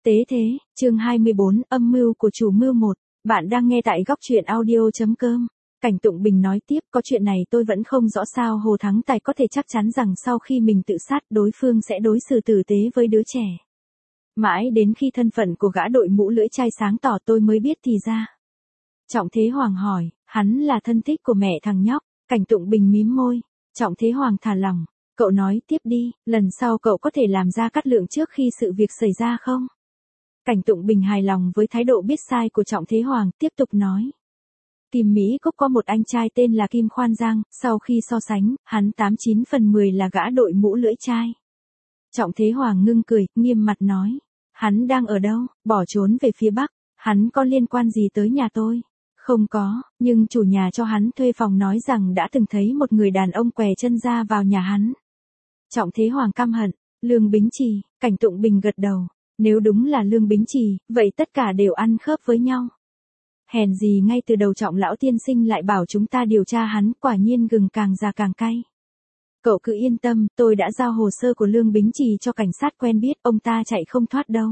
Tế thế, chương 24, âm mưu của chủ mưu 1. Bạn đang nghe tại góc truyện audio.com. Cảnh Tụng Bình nói tiếp, có chuyện này tôi vẫn không rõ sao Hồ Thắng Tài có thể chắc chắn rằng sau khi mình tự sát đối phương sẽ đối xử tử tế với đứa trẻ. Mãi đến khi thân phận của gã đội mũ lưỡi chai sáng tỏ tôi mới biết thì ra. Trọng Thế Hoàng hỏi, hắn là thân thích của mẹ thằng nhóc. Cảnh Tụng Bình mím môi. Trọng Thế Hoàng thả lỏng. Cậu nói tiếp đi, lần sau cậu có thể làm ra cát lượng trước khi sự việc xảy ra không? Cảnh Tụng Bình hài lòng với thái độ biết sai của Trọng Thế Hoàng, tiếp tục nói. Kim Mỹ Cốc có một anh trai tên là Kim Khoan Giang, sau khi so sánh, hắn 89 phần 10 là gã đội mũ lưỡi chai. Trọng Thế Hoàng ngưng cười, nghiêm mặt nói. Hắn đang ở đâu, bỏ trốn về phía Bắc, hắn có liên quan gì tới nhà tôi? Không có, nhưng chủ nhà cho hắn thuê phòng nói rằng đã từng thấy một người đàn ông què chân ra vào nhà hắn. Trọng Thế Hoàng căm hận, Lương Bính Trì, Cảnh Tụng Bình gật đầu. Nếu đúng là Lương Bính Trì, vậy tất cả đều ăn khớp với nhau. Hèn gì ngay từ đầu Trọng lão tiên sinh lại bảo chúng ta điều tra hắn, quả nhiên gừng càng già càng cay. Cậu cứ yên tâm, tôi đã giao hồ sơ của Lương Bính Trì cho cảnh sát quen biết, ông ta chạy không thoát đâu.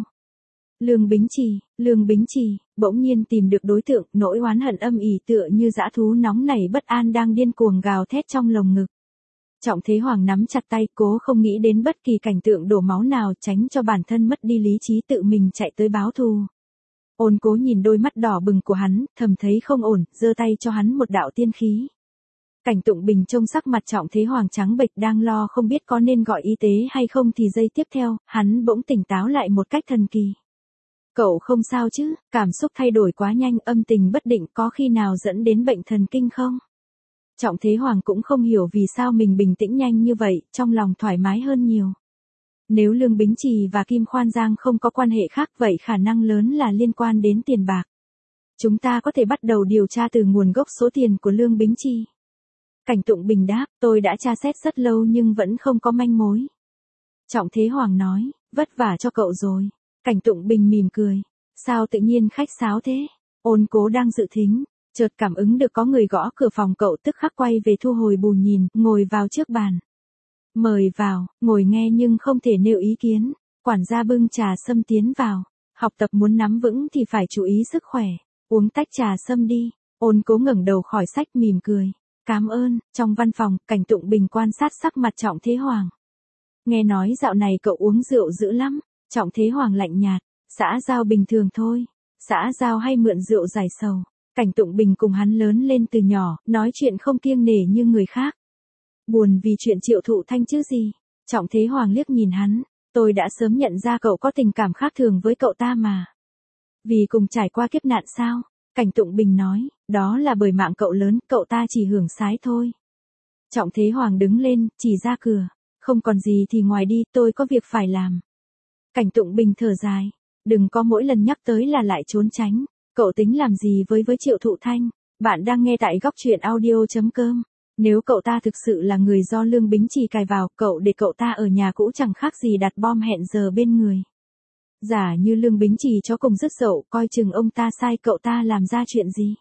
Lương Bính Trì, bỗng nhiên tìm được đối tượng, nỗi oán hận âm ỉ tựa như dã thú nóng nảy bất an đang điên cuồng gào thét trong lồng ngực. Trọng Thế Hoàng nắm chặt tay, cố không nghĩ đến bất kỳ cảnh tượng đổ máu nào, tránh cho bản thân mất đi lý trí tự mình chạy tới báo thù. Ôn Cố nhìn đôi mắt đỏ bừng của hắn, thầm thấy không ổn, giơ tay cho hắn một đạo tiên khí. Cảnh Tụng Bình trông sắc mặt Trọng Thế Hoàng trắng bệch đang lo không biết có nên gọi y tế hay không thì giây tiếp theo, hắn bỗng tỉnh táo lại một cách thần kỳ. Cậu không sao chứ, cảm xúc thay đổi quá nhanh, âm tình bất định, có khi nào dẫn đến bệnh thần kinh không? Trọng Thế Hoàng cũng không hiểu vì sao mình bình tĩnh nhanh như vậy, trong lòng thoải mái hơn nhiều. Nếu Lương Bính Trì và Kim Khoan Giang không có quan hệ khác vậy khả năng lớn là liên quan đến tiền bạc. Chúng ta có thể bắt đầu điều tra từ nguồn gốc số tiền của Lương Bính Trì. Cảnh Tụng Bình đáp, tôi đã tra xét rất lâu nhưng vẫn không có manh mối. Trọng Thế Hoàng nói, vất vả cho cậu rồi. Cảnh Tụng Bình mỉm cười. Sao tự nhiên khách sáo thế? Ôn Cố đang dự thính, chợt cảm ứng được có người gõ cửa phòng, cậu tức khắc quay về thu hồi bù nhìn, ngồi vào trước bàn. Mời vào, ngồi nghe nhưng không thể nêu ý kiến. Quản gia bưng trà sâm tiến vào. Học tập muốn nắm vững thì phải chú ý sức khỏe. Uống tách trà sâm đi. Ôn Cố ngẩng đầu khỏi sách mỉm cười. Cảm ơn. Trong văn phòng, Cảnh Tụng Bình quan sát sắc mặt Trọng Thế Hoàng. Nghe nói dạo này cậu uống rượu dữ lắm. Trọng Thế Hoàng lạnh nhạt. Xã giao bình thường thôi. Xã giao hay mượn rượu giải sầu. Cảnh Tụng Bình cùng hắn lớn lên từ nhỏ, nói chuyện không kiêng nể như người khác. Buồn vì chuyện Triệu Thụ Thanh chứ gì. Trọng Thế Hoàng liếc nhìn hắn. Tôi đã sớm nhận ra cậu có tình cảm khác thường với cậu ta mà. Vì cùng trải qua kiếp nạn sao? Cảnh Tụng Bình nói, đó là bởi mạng cậu lớn, cậu ta chỉ hưởng sái thôi. Trọng Thế Hoàng đứng lên, chỉ ra cửa. Không còn gì thì ngoài đi, tôi có việc phải làm. Cảnh Tụng Bình thở dài. Đừng có mỗi lần nhắc tới là lại trốn tránh. Cậu tính làm gì với Triệu Thụ Thanh? Bạn đang nghe tại góc truyện audio.com. Nếu cậu ta thực sự là người do Lương Bính Trì cài vào, cậu để cậu ta ở nhà cũ chẳng khác gì đặt bom hẹn giờ bên người. Giả như Lương Bính Trì cho cùng rất dậu, coi chừng ông ta sai cậu ta làm ra chuyện gì.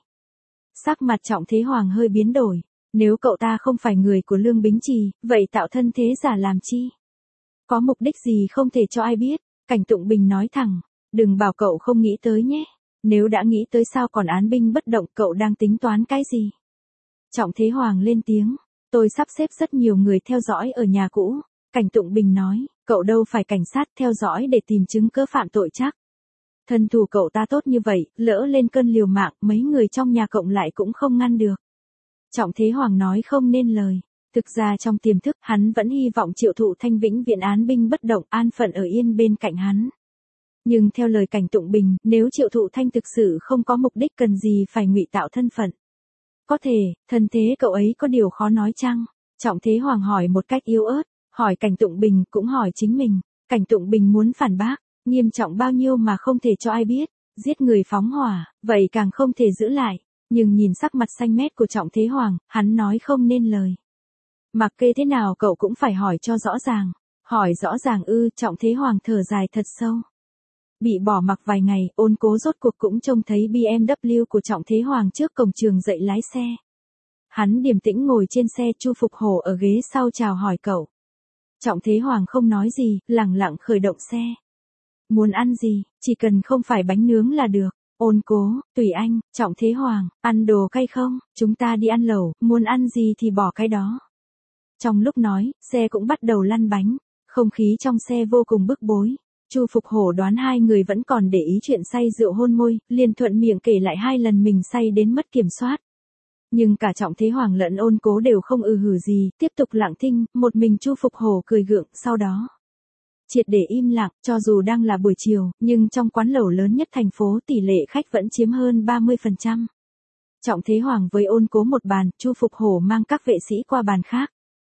Sắc mặt Trọng Thế Hoàng hơi biến đổi. Nếu cậu ta không phải người của Lương Bính Trì, vậy tạo thân thế giả làm chi? Có mục đích gì không thể cho ai biết. Cảnh Tụng Bình nói thẳng. Đừng bảo cậu không nghĩ tới nhé. Nếu đã nghĩ tới sao còn án binh bất động, cậu đang tính toán cái gì? Trọng Thế Hoàng lên tiếng. Tôi sắp xếp rất nhiều người theo dõi ở nhà cũ. Cảnh Tụng Bình nói, cậu đâu phải cảnh sát theo dõi để tìm chứng cớ phạm tội chắc. Thân thủ cậu ta tốt như vậy, lỡ lên cơn liều mạng, mấy người trong nhà cộng lại cũng không ngăn được. Trọng Thế Hoàng nói không nên lời. Thực ra trong tiềm thức, hắn vẫn hy vọng Triệu Thụ Thanh vĩnh viễn án binh bất động, an phận ở yên bên cạnh hắn. Nhưng theo lời Cảnh Tụng Bình, nếu Triệu Thụ Thanh thực sự không có mục đích cần gì phải ngụy tạo thân phận. Có thể, thân thế cậu ấy có điều khó nói chăng? Trọng Thế Hoàng hỏi một cách yếu ớt, hỏi Cảnh Tụng Bình cũng hỏi chính mình. Cảnh Tụng Bình muốn phản bác, nghiêm trọng bao nhiêu mà không thể cho ai biết, giết người phóng hỏa, vậy càng không thể giữ lại. Nhưng nhìn sắc mặt xanh mét của Trọng Thế Hoàng, hắn nói không nên lời. Mặc kệ thế nào cậu cũng phải hỏi cho rõ ràng. Hỏi rõ ràng ư? Trọng Thế Hoàng thở dài thật sâu. Bị bỏ mặc vài ngày, Ôn Cố rốt cuộc cũng trông thấy BMW của Trọng Thế Hoàng trước cổng trường dạy lái xe. Hắn điềm tĩnh ngồi trên xe, Chu Phục Hổ ở ghế sau chào hỏi cậu. Trọng Thế Hoàng không nói gì, lẳng lặng khởi động xe. Muốn ăn gì, chỉ cần không phải bánh nướng là được. Ôn Cố, tùy anh. Trọng Thế Hoàng, ăn đồ cay không? Chúng ta đi ăn lẩu, muốn ăn gì thì bỏ cái đó. Trong lúc nói, xe cũng bắt đầu lăn bánh. Không khí trong xe vô cùng bức bối. Chu Phục Hổ đoán hai người vẫn còn để ý chuyện say rượu hôn môi, liền thuận miệng kể lại 2 lần mình say đến mất kiểm soát. Nhưng cả Trọng Thế Hoàng lẫn Ôn Cố đều không hử gì, tiếp tục lặng thinh, một mình Chu Phục Hổ cười gượng, sau đó triệt để im lặng, cho dù đang là buổi chiều, nhưng trong quán lẩu lớn nhất thành phố tỷ lệ khách vẫn chiếm hơn 30%. Trọng Thế Hoàng với Ôn Cố một bàn, Chu Phục Hổ mang các vệ sĩ qua bàn khác.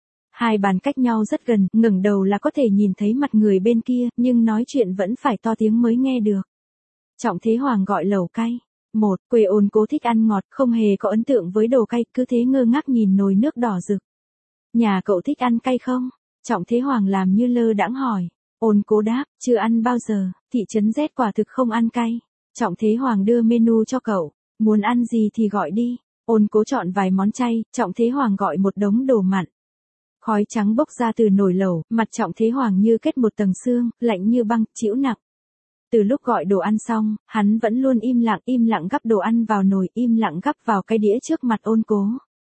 2 bàn cách nhau rất gần, ngẩng đầu là có thể nhìn thấy mặt người bên kia, nhưng nói chuyện vẫn phải to tiếng mới nghe được. Trọng Thế Hoàng gọi lẩu cay. Quê Ôn Cố thích ăn ngọt, không hề có ấn tượng với đồ cay, cứ thế ngơ ngác nhìn nồi nước đỏ rực. Nhà cậu thích ăn cay không? Trọng Thế Hoàng làm như lơ đãng hỏi. Ôn Cố đáp, chưa ăn bao giờ, thị trấn Z quả thực không ăn cay. Trọng Thế Hoàng đưa menu cho cậu, muốn ăn gì thì gọi đi. Ôn Cố chọn vài món chay, Trọng Thế Hoàng gọi một đống đồ mặn. Khói trắng bốc ra từ nồi lẩu, mặt Trọng Thế Hoàng như kết một tầng sương, lạnh như băng, chịu nặng. Từ lúc gọi đồ ăn xong, hắn vẫn luôn im lặng gắp đồ ăn vào nồi, im lặng gắp vào cái đĩa trước mặt Ôn Cố.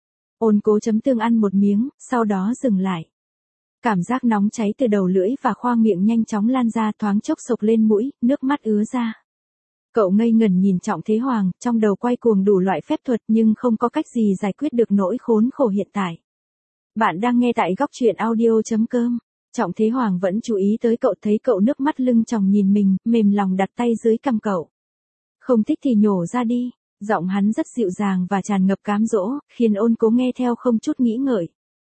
Ôn Cố chấm tương ăn một miếng, sau đó dừng lại. Cảm giác nóng cháy từ đầu lưỡi và khoang miệng nhanh chóng lan ra, thoáng chốc sộc lên mũi, nước mắt ứa ra. Cậu ngây ngẩn nhìn Trọng Thế Hoàng, trong đầu quay cuồng đủ loại phép thuật nhưng không có cách gì giải quyết được nỗi khốn khổ hiện tại. Bạn đang nghe tại góc truyện audio.com. Trọng Thế Hoàng vẫn chú ý tới cậu, thấy cậu nước mắt lưng tròng nhìn mình, mềm lòng đặt tay dưới cằm cậu. Không thích thì nhổ ra đi. Giọng hắn rất dịu dàng và tràn ngập cám dỗ, khiến Ôn Cố nghe theo không chút nghĩ ngợi.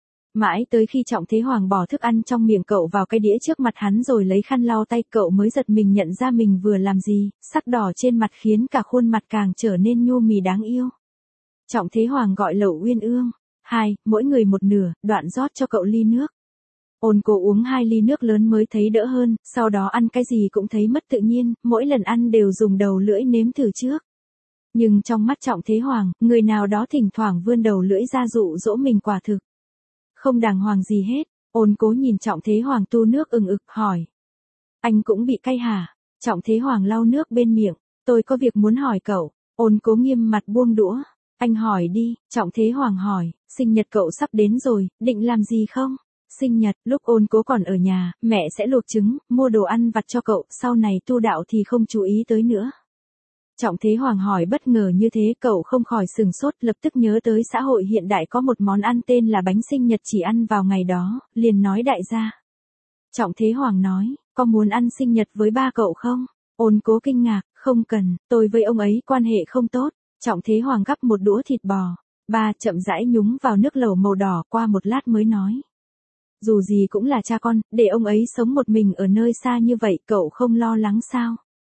Mãi tới khi Trọng Thế Hoàng bỏ thức ăn trong miệng cậu vào cái đĩa trước mặt hắn rồi lấy khăn lau tay, cậu mới giật mình nhận ra mình vừa làm gì, sắc đỏ trên mặt khiến cả khuôn mặt càng trở nên nhu mì đáng yêu. Trọng Thế Hoàng gọi lẩu uyên ương. 2, mỗi người một nửa, đoạn rót cho cậu ly nước. Ôn Cố uống 2 ly nước lớn mới thấy đỡ hơn, sau đó ăn cái gì cũng thấy mất tự nhiên, mỗi lần ăn đều dùng đầu lưỡi nếm thử trước. Nhưng trong mắt Trọng Thế Hoàng, người nào đó thỉnh thoảng vươn đầu lưỡi ra dụ dỗ mình quả thực không đàng hoàng gì hết. Ôn Cố nhìn Trọng Thế Hoàng tu nước ực hỏi. Anh cũng bị cay hả? Trọng Thế Hoàng lau nước bên miệng. Tôi có việc muốn hỏi cậu. Ôn Cố nghiêm mặt buông đũa. Anh hỏi đi. Trọng Thế Hoàng hỏi. Sinh nhật cậu sắp đến rồi, định làm gì không? Sinh nhật, lúc Ôn Cố còn ở nhà, mẹ sẽ luộc trứng, mua đồ ăn vặt cho cậu, sau này tu đạo thì không chú ý tới nữa. Trọng Thế Hoàng hỏi bất ngờ như thế, cậu không khỏi sừng sốt, lập tức nhớ tới xã hội hiện đại có một món ăn tên là bánh sinh nhật chỉ ăn vào ngày đó, liền nói đại gia. Trọng Thế Hoàng nói, có muốn ăn sinh nhật với ba cậu không? Ôn Cố kinh ngạc, không cần, tôi với ông ấy quan hệ không tốt. Trọng Thế Hoàng gắp một đũa thịt bò. Ba chậm rãi nhúng vào nước lẩu màu đỏ, qua một lát mới nói. Dù gì cũng là cha con, để ông ấy sống một mình ở nơi xa như vậy, cậu không lo lắng sao?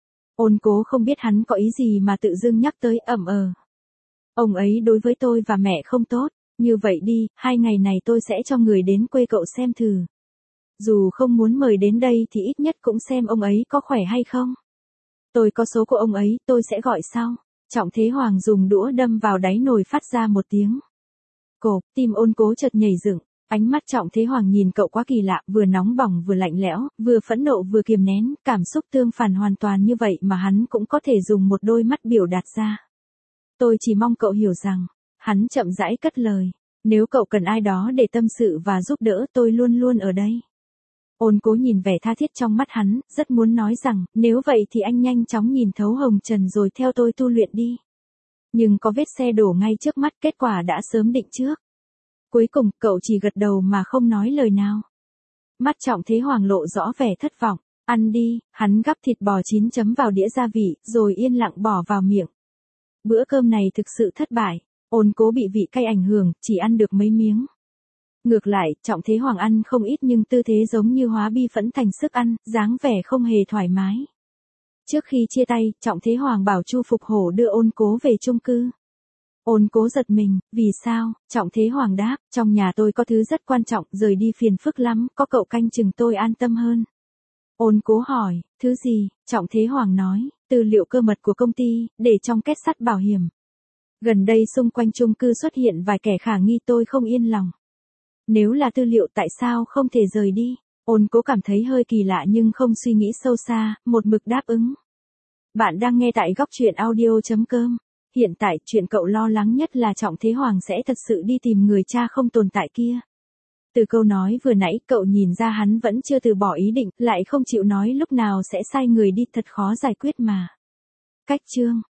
Ôn Cố không biết hắn có ý gì mà tự dưng nhắc tới, Ông ấy đối với tôi và mẹ không tốt, như vậy đi, 2 ngày này tôi sẽ cho người đến quê cậu xem thử. Dù không muốn mời đến đây thì ít nhất cũng xem ông ấy có khỏe hay không. Tôi có số của ông ấy, tôi sẽ gọi sau. Trọng Thế Hoàng dùng đũa đâm vào đáy nồi phát ra một tiếng cộp, tim Ôn Cố chợt nhảy dựng. Ánh mắt Trọng Thế Hoàng nhìn cậu quá kỳ lạ, vừa nóng bỏng vừa lạnh lẽo, vừa phẫn nộ vừa kiềm nén, cảm xúc tương phản hoàn toàn như vậy mà hắn cũng có thể dùng một đôi mắt biểu đạt ra. Tôi chỉ mong cậu hiểu rằng, hắn chậm rãi cất lời, nếu cậu cần ai đó để tâm sự và giúp đỡ tôi luôn luôn ở đây. Ôn Cố nhìn vẻ tha thiết trong mắt hắn, rất muốn nói rằng, nếu vậy thì anh nhanh chóng nhìn thấu hồng trần rồi theo tôi tu luyện đi. Nhưng có vết xe đổ ngay trước mắt, kết quả đã sớm định trước. Cuối cùng, cậu chỉ gật đầu mà không nói lời nào. Mắt Trọng Thế Hoàng lộ rõ vẻ thất vọng. Ăn đi, hắn gắp thịt bò chín chấm vào đĩa gia vị, rồi yên lặng bỏ vào miệng. Bữa cơm này thực sự thất bại. Ôn Cố bị vị cay ảnh hưởng, chỉ ăn được mấy miếng. Ngược lại, Trọng Thế Hoàng ăn không ít nhưng tư thế giống như hóa bi phẫn thành sức ăn, dáng vẻ không hề thoải mái. Trước khi chia tay, Trọng Thế Hoàng bảo Chu Phục Hổ đưa Ôn Cố về chung cư. Ôn Cố giật mình, vì sao? Trọng Thế Hoàng đáp, trong nhà tôi có thứ rất quan trọng, rời đi phiền phức lắm, có cậu canh chừng tôi an tâm hơn. Ôn Cố hỏi, thứ gì? Trọng Thế Hoàng nói, tư liệu cơ mật của công ty, để trong két sắt bảo hiểm. Gần đây xung quanh chung cư xuất hiện vài kẻ khả nghi, tôi không yên lòng. Nếu là tư liệu tại sao không thể rời đi? Ôn Cố cảm thấy hơi kỳ lạ nhưng không suy nghĩ sâu xa, một mực đáp ứng. Bạn đang nghe tại góc truyện audio.com. Hiện tại, chuyện cậu lo lắng nhất là Trọng Thế Hoàng sẽ thật sự đi tìm người cha không tồn tại kia. Từ câu nói vừa nãy, cậu nhìn ra hắn vẫn chưa từ bỏ ý định, lại không chịu nói lúc nào sẽ sai người đi, thật khó giải quyết mà. Cách chương